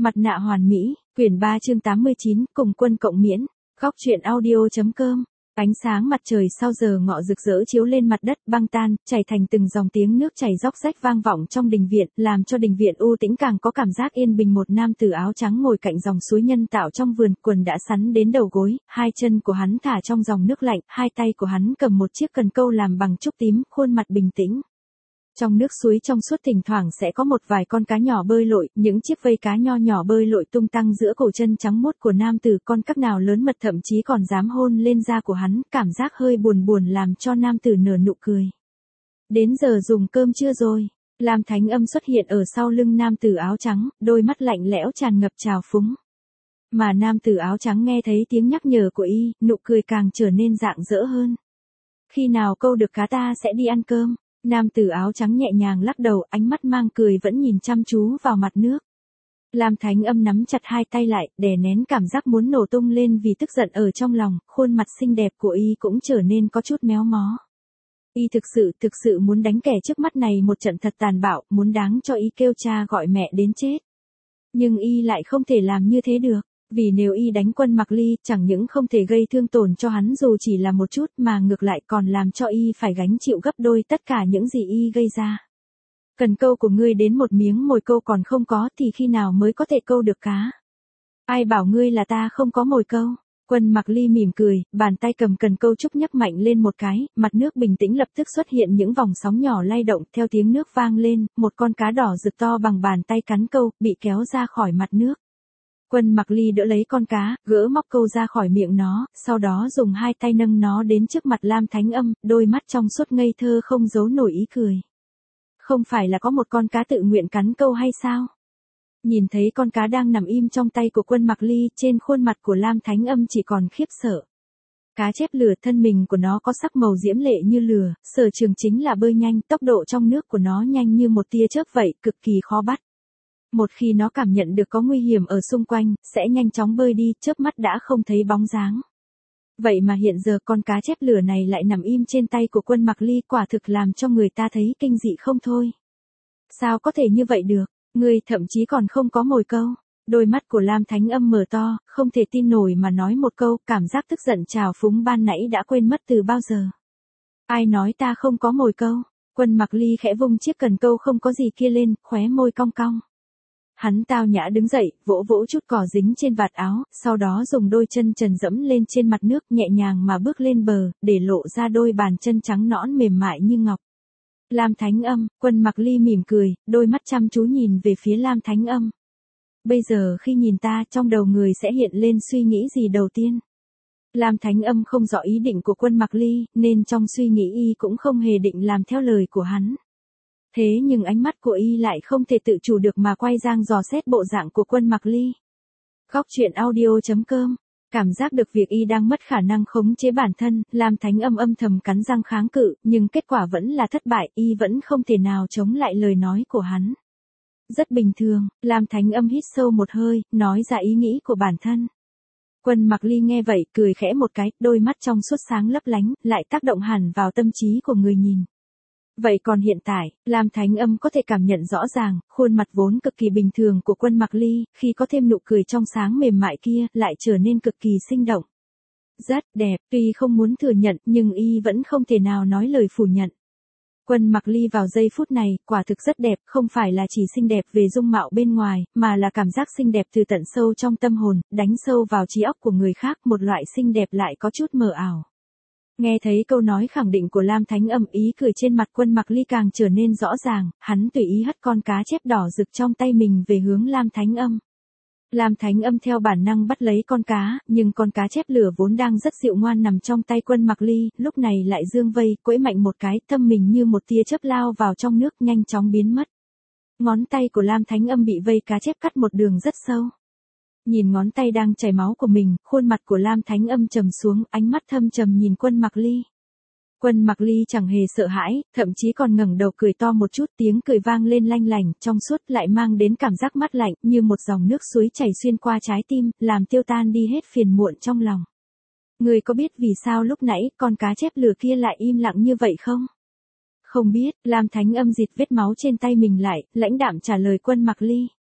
Mặt nạ hoàn mỹ, quyển 3 chương 89, cùng quân cộng miễn. Góc truyện audio.com. Ánh sáng mặt trời sau giờ ngọ rực rỡ chiếu lên mặt đất băng tan, chảy thành từng dòng tiếng nước chảy róc rách vang vọng trong đình viện, làm cho đình viện u tĩnh càng có cảm giác yên bình. Một nam tử áo trắng ngồi cạnh dòng suối nhân tạo trong vườn, quần đã sắn đến đầu gối, hai chân của hắn thả trong dòng nước lạnh, hai tay của hắn cầm một chiếc cần câu làm bằng trúc tím, khuôn mặt bình tĩnh. Trong nước suối trong suốt thỉnh thoảng sẽ có một vài con cá nhỏ bơi lội, những chiếc vây cá nho nhỏ bơi lội tung tăng giữa cổ chân trắng muốt của nam tử, con các nào lớn mật thậm chí còn dám hôn lên da của hắn, cảm giác hơi buồn buồn làm cho nam tử nở nụ cười. Đến giờ dùng cơm chưa rồi? Lam Thánh Âm xuất hiện ở sau lưng nam tử áo trắng, đôi mắt lạnh lẽo tràn ngập trào phúng. Mà nam tử áo trắng nghe thấy tiếng nhắc nhở của y, nụ cười càng trở nên rạng rỡ hơn. Khi nào câu được cá ta sẽ đi ăn cơm. Nam tử áo trắng nhẹ nhàng lắc đầu, ánh mắt mang cười vẫn nhìn chăm chú vào mặt nước. Lam Thánh Âm nắm chặt hai tay lại, đè nén cảm giác muốn nổ tung lên vì tức giận ở trong lòng, khuôn mặt xinh đẹp của y cũng trở nên có chút méo mó. Y thực sự muốn đánh kẻ trước mắt này một trận thật tàn bạo, muốn đáng cho y kêu cha gọi mẹ đến chết. Nhưng y lại không thể làm như thế được. Vì nếu y đánh Quân Mặc Ly, chẳng những không thể gây thương tổn cho hắn dù chỉ là một chút mà ngược lại còn làm cho y phải gánh chịu gấp đôi tất cả những gì y gây ra. Cần câu của ngươi đến một miếng mồi câu còn không có thì khi nào mới có thể câu được cá? Ai bảo ngươi là ta không có mồi câu? Quân Mặc Ly mỉm cười, bàn tay cầm cần câu trúc nhấc mạnh lên một cái, mặt nước bình tĩnh lập tức xuất hiện những vòng sóng nhỏ lay động, theo tiếng nước vang lên, một con cá đỏ rực to bằng bàn tay cắn câu, bị kéo ra khỏi mặt nước. Quân Mặc Ly đỡ lấy con cá, gỡ móc câu ra khỏi miệng nó, sau đó dùng hai tay nâng nó đến trước mặt Lam Thánh Âm, đôi mắt trong suốt ngây thơ không giấu nổi ý cười. Không phải là có một con cá tự nguyện cắn câu hay sao? Nhìn thấy con cá đang nằm im trong tay của Quân Mặc Ly, trên khuôn mặt của Lam Thánh Âm chỉ còn khiếp sợ. Cá chép lửa, thân mình của nó có sắc màu diễm lệ như lửa, sở trường chính là bơi nhanh, tốc độ trong nước của nó nhanh như một tia chớp vậy, cực kỳ khó bắt. Một khi nó cảm nhận được có nguy hiểm ở xung quanh, sẽ nhanh chóng bơi đi, chớp mắt đã không thấy bóng dáng. Vậy mà hiện giờ con cá chép lửa này lại nằm im trên tay của Quân Mặc Ly, quả thực làm cho người ta thấy kinh dị không thôi. Sao có thể như vậy được? Ngươi thậm chí còn không có mồi câu. Đôi mắt của Lam Thánh Âm mở to, không thể tin nổi mà nói một câu, cảm giác tức giận trào phúng ban nãy đã quên mất từ bao giờ. Ai nói ta không có mồi câu? Quân Mặc Ly khẽ vung chiếc cần câu không có gì kia lên, khóe môi cong cong. Hắn tao nhã đứng dậy, vỗ vỗ chút cỏ dính trên vạt áo, sau đó dùng đôi chân trần dẫm lên trên mặt nước, nhẹ nhàng mà bước lên bờ, để lộ ra đôi bàn chân trắng nõn mềm mại như ngọc. Lam Thánh Âm, Quân Mặc Ly mỉm cười, đôi mắt chăm chú nhìn về phía Lam Thánh Âm. Bây giờ khi nhìn ta, trong đầu người sẽ hiện lên suy nghĩ gì đầu tiên? Lam Thánh Âm không rõ ý định của Quân Mặc Ly, nên trong suy nghĩ y cũng không hề định làm theo lời của hắn. Thế nhưng ánh mắt của y lại không thể tự chủ được mà quay sang dò xét bộ dạng của Quân Mặc Ly. Góc truyện audio.com. Cảm giác được việc y đang mất khả năng khống chế bản thân, Lam Thánh Âm âm thầm cắn răng kháng cự, nhưng kết quả vẫn là thất bại, y vẫn không thể nào chống lại lời nói của hắn. Rất bình thường, Lam Thánh Âm hít sâu một hơi, nói ra ý nghĩ của bản thân. Quân Mặc Ly nghe vậy, cười khẽ một cái, đôi mắt trong suốt sáng lấp lánh, lại tác động hẳn vào tâm trí của người nhìn. Vậy còn hiện tại, Lam Thánh Âm có thể cảm nhận rõ ràng, khuôn mặt vốn cực kỳ bình thường của Quân Mặc Ly, khi có thêm nụ cười trong sáng mềm mại kia, lại trở nên cực kỳ sinh động. Rất đẹp, tuy không muốn thừa nhận, nhưng y vẫn không thể nào nói lời phủ nhận. Quân Mặc Ly vào giây phút này, quả thực rất đẹp, không phải là chỉ xinh đẹp về dung mạo bên ngoài, mà là cảm giác xinh đẹp từ tận sâu trong tâm hồn, đánh sâu vào trí óc của người khác, một loại xinh đẹp lại có chút mờ ảo. Nghe thấy câu nói khẳng định của Lam Thánh Âm, ý cười trên mặt Quân Mặc Ly càng trở nên rõ ràng, hắn tùy ý hất con cá chép đỏ rực trong tay mình về hướng Lam Thánh Âm. Lam Thánh Âm theo bản năng bắt lấy con cá, nhưng con cá chép lửa vốn đang rất dịu ngoan nằm trong tay Quân Mặc Ly, lúc này lại giương vây, quẫy mạnh một cái, thâm mình như một tia chớp lao vào trong nước nhanh chóng biến mất. Ngón tay của Lam Thánh Âm bị vây cá chép cắt một đường rất sâu. Nhìn ngón tay đang chảy máu của mình, khuôn mặt của Lam Thánh Âm trầm xuống, ánh mắt thâm trầm nhìn Quân Mặc Ly. Quân Mặc Ly chẳng hề sợ hãi, thậm chí còn ngẩng đầu cười to một chút, tiếng cười vang lên lanh lảnh, trong suốt lại mang đến cảm giác mát lạnh, như một dòng nước suối chảy xuyên qua trái tim, làm tiêu tan đi hết phiền muộn trong lòng. Người có biết vì sao lúc nãy con cá chép lửa kia lại im lặng như vậy không? Không biết, Lam Thánh Âm dịt vết máu trên tay mình lại, lãnh đạm trả lời Quân Mặc Ly.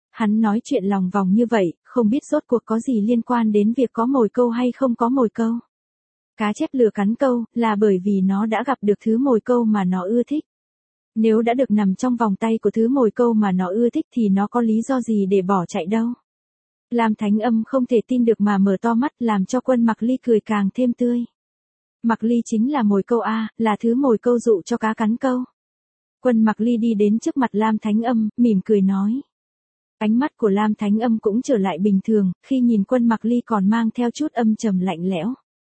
Hắn nói chuyện lòng vòng như vậy, không biết rốt cuộc có gì liên quan đến việc có mồi câu hay không có mồi câu. Cá chép lừa cắn câu, là bởi vì nó đã gặp được thứ mồi câu mà nó ưa thích. Nếu đã được nằm trong vòng tay của thứ mồi câu mà nó ưa thích thì nó có lý do gì để bỏ chạy đâu. Lam Thánh Âm không thể tin được mà mở to mắt, làm cho Quân Mặc Ly cười càng thêm tươi. Mặc Ly chính là mồi câu a, là thứ mồi câu dụ cho cá cắn câu. Quân Mặc Ly đi đến trước mặt Lam Thánh Âm, mỉm cười nói. Ánh mắt của Lam Thánh Âm cũng trở lại bình thường, khi nhìn Quân Mặc Ly còn mang theo chút âm trầm lạnh lẽo.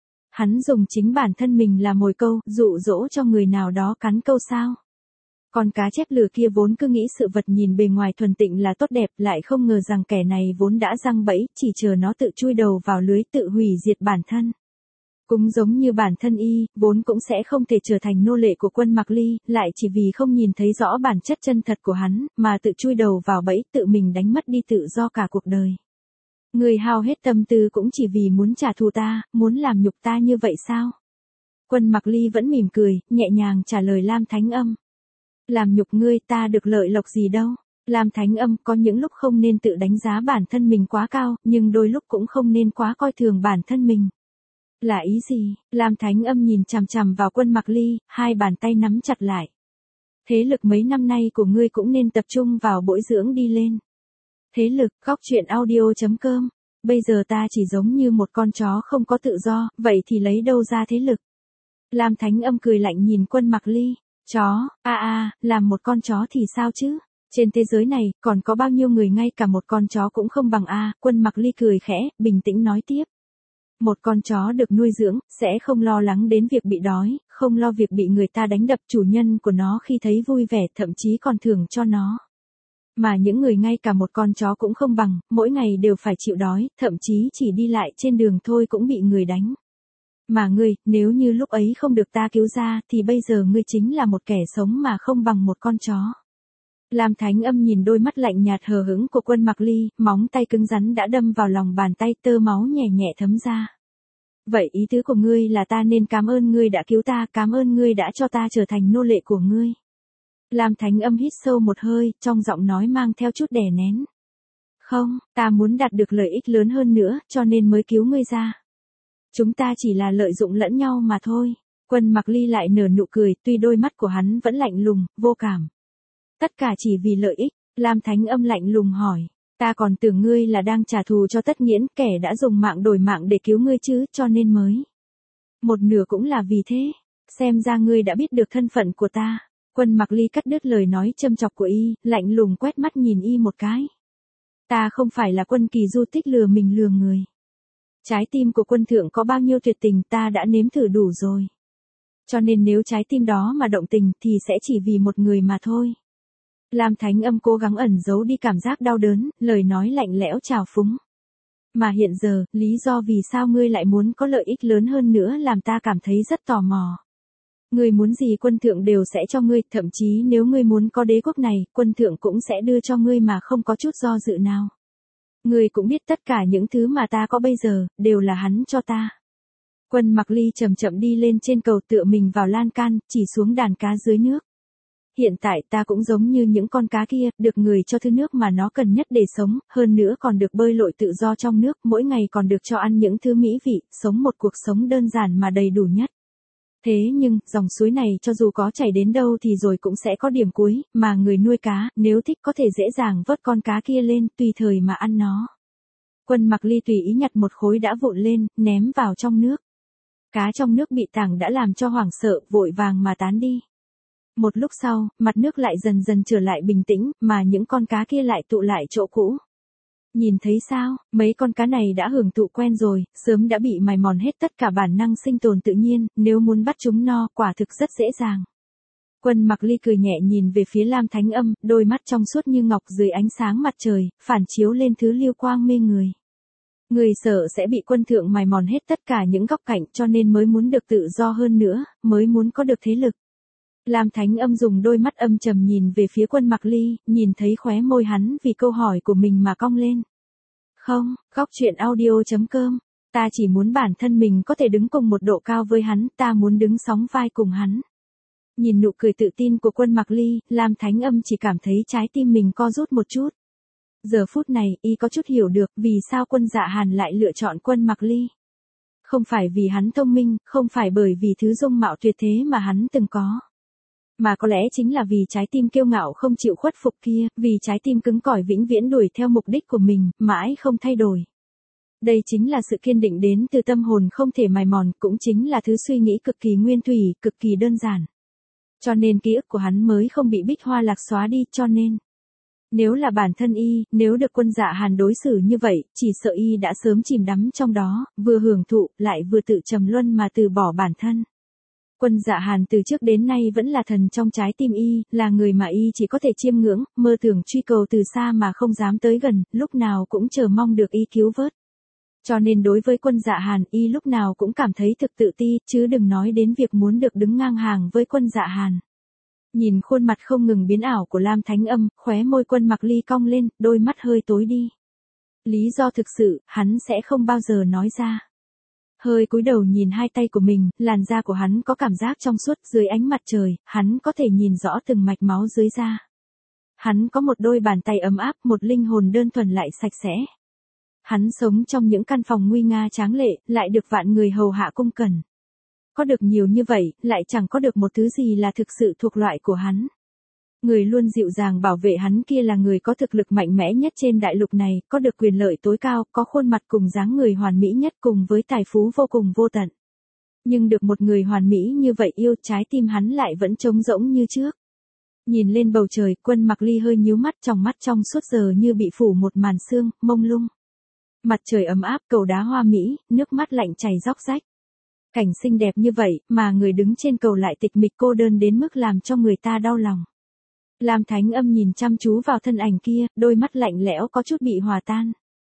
Hắn dùng chính bản thân mình là mồi câu, dụ dỗ cho người nào đó cắn câu sao? Con cá chép lừa kia vốn cứ nghĩ sự vật nhìn bề ngoài thuần tịnh là tốt đẹp, lại không ngờ rằng kẻ này vốn đã giăng bẫy, chỉ chờ nó tự chui đầu vào lưới tự hủy diệt bản thân. Cũng giống như bản thân y, vốn cũng sẽ không thể trở thành nô lệ của Quân Mặc Ly, lại chỉ vì không nhìn thấy rõ bản chất chân thật của hắn, mà tự chui đầu vào bẫy, tự mình đánh mất đi tự do cả cuộc đời. Người hao hết tâm tư cũng chỉ vì muốn trả thù ta, muốn làm nhục ta như vậy sao? Quân Mặc Ly vẫn mỉm cười, nhẹ nhàng trả lời Lam Thánh Âm. Làm nhục ngươi, ta được lợi lộc gì đâu. Lam Thánh Âm, có những lúc không nên tự đánh giá bản thân mình quá cao, nhưng đôi lúc cũng không nên quá coi thường bản thân mình. Là ý gì? Lam Thánh Âm nhìn chằm chằm vào Quân Mặc Ly, hai bàn tay nắm chặt lại. Thế lực mấy năm nay của ngươi cũng nên tập trung vào bồi dưỡng đi lên. Thế lực, góc truyện audio.com. Bây giờ ta chỉ giống như một con chó không có tự do, vậy thì lấy đâu ra thế lực? Lam Thánh Âm cười lạnh nhìn Quân Mặc Ly. Chó, làm một con chó thì sao chứ? Trên thế giới này, còn có bao nhiêu người ngay cả một con chó cũng không bằng a? Quân Mặc Ly cười khẽ, bình tĩnh nói tiếp. Một con chó được nuôi dưỡng, sẽ không lo lắng đến việc bị đói, không lo việc bị người ta đánh đập, chủ nhân của nó khi thấy vui vẻ thậm chí còn thưởng cho nó. Mà những người ngay cả một con chó cũng không bằng, mỗi ngày đều phải chịu đói, thậm chí chỉ đi lại trên đường thôi cũng bị người đánh. Mà ngươi, nếu như lúc ấy không được ta cứu ra, thì bây giờ ngươi chính là một kẻ sống mà không bằng một con chó. Lam Thánh Âm nhìn đôi mắt lạnh nhạt hờ hững của Quân Mặc Ly, móng tay cứng rắn đã đâm vào lòng bàn tay, tơ máu nhẹ nhẹ thấm ra. Vậy ý tứ của ngươi là ta nên cảm ơn ngươi đã cứu ta, cảm ơn ngươi đã cho ta trở thành nô lệ của ngươi. Lam Thánh Âm hít sâu một hơi, trong giọng nói mang theo chút đè nén. Không, ta muốn đạt được lợi ích lớn hơn nữa, cho nên mới cứu ngươi ra. Chúng ta chỉ là lợi dụng lẫn nhau mà thôi. Quân Mặc Ly lại nở nụ cười, tuy đôi mắt của hắn vẫn lạnh lùng, vô cảm. Tất cả chỉ vì lợi ích. Lam Thánh Âm lạnh lùng hỏi. Ta còn tưởng ngươi là đang trả thù cho Tất Nghiễn, kẻ đã dùng mạng đổi mạng để cứu ngươi chứ, cho nên mới. Một nửa cũng là vì thế. Xem ra ngươi đã biết được thân phận của ta. Quân Mặc Ly cắt đứt lời nói châm chọc của y, lạnh lùng quét mắt nhìn y một cái. Ta không phải là Quân Kỳ Du thích lừa mình lừa người. Trái tim của quân thượng có bao nhiêu tuyệt tình ta đã nếm thử đủ rồi. Cho nên nếu trái tim đó mà động tình thì sẽ chỉ vì một người mà thôi. Lam Thánh Âm cố gắng ẩn giấu đi cảm giác đau đớn, lời nói lạnh lẽo trào phúng. Mà hiện giờ, lý do vì sao ngươi lại muốn có lợi ích lớn hơn nữa làm ta cảm thấy rất tò mò. Ngươi muốn gì quân thượng đều sẽ cho ngươi, thậm chí nếu ngươi muốn có đế quốc này, quân thượng cũng sẽ đưa cho ngươi mà không có chút do dự nào. Ngươi cũng biết tất cả những thứ mà ta có bây giờ, đều là hắn cho ta. Quân Mặc Ly chậm chậm đi lên trên cầu, tựa mình vào lan can, chỉ xuống đàn cá dưới nước. Hiện tại ta cũng giống như những con cá kia, được người cho thứ nước mà nó cần nhất để sống, hơn nữa còn được bơi lội tự do trong nước, mỗi ngày còn được cho ăn những thứ mỹ vị, sống một cuộc sống đơn giản mà đầy đủ nhất. Thế nhưng, dòng suối này cho dù có chảy đến đâu thì rồi cũng sẽ có điểm cuối, mà người nuôi cá, nếu thích có thể dễ dàng vớt con cá kia lên, tùy thời mà ăn nó. Quân Mặc Ly tùy ý nhặt một khối đã vụn lên, ném vào trong nước. Cá trong nước bị tảng đã làm cho hoảng sợ, vội vàng mà tán đi. Một lúc sau, mặt nước lại dần dần trở lại bình tĩnh, mà những con cá kia lại tụ lại chỗ cũ. Nhìn thấy sao, mấy con cá này đã hưởng thụ quen rồi, sớm đã bị mài mòn hết tất cả bản năng sinh tồn tự nhiên, nếu muốn bắt chúng no, quả thực rất dễ dàng. Quân Mặc Ly cười nhẹ nhìn về phía Lam Thánh Âm, đôi mắt trong suốt như ngọc dưới ánh sáng mặt trời, phản chiếu lên thứ lưu quang mê người. Người sợ sẽ bị quân thượng mài mòn hết tất cả những góc cạnh cho nên mới muốn được tự do hơn nữa, mới muốn có được thế lực. Lam Thánh Âm dùng đôi mắt âm trầm nhìn về phía Quân Mặc Ly, nhìn thấy khóe môi hắn vì câu hỏi của mình mà cong lên. Không, góc truyện audio.com, ta chỉ muốn bản thân mình có thể đứng cùng một độ cao với hắn, ta muốn đứng sóng vai cùng hắn. Nhìn nụ cười tự tin của Quân Mặc Ly, Lam Thánh Âm chỉ cảm thấy trái tim mình co rút một chút. Giờ phút này, y có chút hiểu được vì sao Quân Dạ Hàn lại lựa chọn Quân Mặc Ly. Không phải vì hắn thông minh, không phải bởi vì thứ dung mạo tuyệt thế mà hắn từng có. Mà có lẽ chính là vì trái tim kiêu ngạo không chịu khuất phục kia, vì trái tim cứng cỏi vĩnh viễn đuổi theo mục đích của mình, mãi không thay đổi. Đây chính là sự kiên định đến từ tâm hồn không thể mài mòn, cũng chính là thứ suy nghĩ cực kỳ nguyên thủy, cực kỳ đơn giản. Cho nên ký ức của hắn mới không bị Bích Hoa Lạc xóa đi, cho nên. Nếu là bản thân y, nếu được Quân Dạ Hàn đối xử như vậy, chỉ sợ y đã sớm chìm đắm trong đó, vừa hưởng thụ, lại vừa tự trầm luân mà từ bỏ bản thân. Quân Dạ Hàn từ trước đến nay vẫn là thần trong trái tim y, là người mà y chỉ có thể chiêm ngưỡng, mơ tưởng truy cầu từ xa mà không dám tới gần, lúc nào cũng chờ mong được y cứu vớt. Cho nên đối với Quân Dạ Hàn, y lúc nào cũng cảm thấy thực tự ti, chứ đừng nói đến việc muốn được đứng ngang hàng với Quân Dạ Hàn. Nhìn khuôn mặt không ngừng biến ảo của Lam Thánh Âm, khóe môi Quân Mặc Ly cong lên, đôi mắt hơi tối đi. Lý do thực sự, hắn sẽ không bao giờ nói ra. Hơi cúi đầu nhìn hai tay của mình, làn da của hắn có cảm giác trong suốt, dưới ánh mặt trời, hắn có thể nhìn rõ từng mạch máu dưới da. Hắn có một đôi bàn tay ấm áp, một linh hồn đơn thuần lại sạch sẽ. Hắn sống trong những căn phòng nguy nga tráng lệ, lại được vạn người hầu hạ cung cần. Có được nhiều như vậy, lại chẳng có được một thứ gì là thực sự thuộc loại của hắn. Người luôn dịu dàng bảo vệ hắn kia là người có thực lực mạnh mẽ nhất trên đại lục này, có được quyền lợi tối cao, có khuôn mặt cùng dáng người hoàn mỹ nhất cùng với tài phú vô cùng vô tận. Nhưng được một người hoàn mỹ như vậy yêu, trái tim hắn lại vẫn trống rỗng như trước. Nhìn lên bầu trời, Quân Mặc Ly hơi nhíu mắt, trong mắt trong suốt giờ như bị phủ một màn sương, mông lung. Mặt trời ấm áp, cầu đá hoa mỹ, nước mắt lạnh chảy róc rách. Cảnh xinh đẹp như vậy, mà người đứng trên cầu lại tịch mịch cô đơn đến mức làm cho người ta đau lòng. Lam Thánh Âm nhìn chăm chú vào thân ảnh kia, đôi mắt lạnh lẽo có chút bị hòa tan.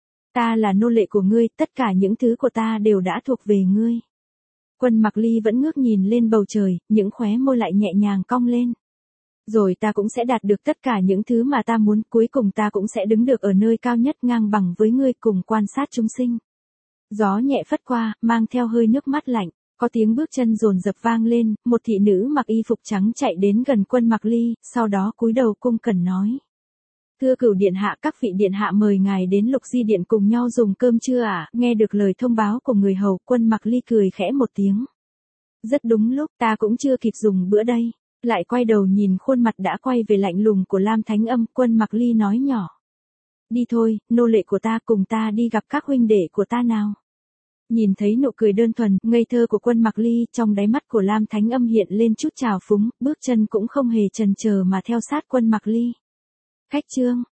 Ta là nô lệ của ngươi, tất cả những thứ của ta đều đã thuộc về ngươi. Quân Mặc Ly vẫn ngước nhìn lên bầu trời, những khóe môi lại nhẹ nhàng cong lên. Rồi ta cũng sẽ đạt được tất cả những thứ mà ta muốn, cuối cùng ta cũng sẽ đứng được ở nơi cao nhất ngang bằng với ngươi cùng quan sát chúng sinh. Gió nhẹ phất qua, mang theo hơi nước mát lạnh, có tiếng bước chân dồn dập vang lên, một thị nữ mặc y phục trắng chạy đến gần Quân Mặc Ly, sau đó cúi đầu cung cần nói. Thưa Cửu điện hạ, các vị điện hạ mời ngài đến Lục Di điện cùng nhau dùng cơm trưa à? Nghe được lời thông báo của người hầu, Quân Mặc Ly cười khẽ một tiếng. Rất đúng lúc, ta cũng chưa kịp dùng bữa đây. Lại quay đầu nhìn khuôn mặt đã quay về lạnh lùng của Lam Thánh Âm, Quân Mặc Ly nói nhỏ. Đi thôi, nô lệ của ta, cùng ta đi gặp các huynh đệ của ta nào. Nhìn thấy nụ cười đơn thuần, ngây thơ của Quân Mặc Ly, trong đáy mắt của Lam Thánh Âm hiện lên chút trào phúng, bước chân cũng không hề chần chờ mà theo sát Quân Mặc Ly. Khách trương,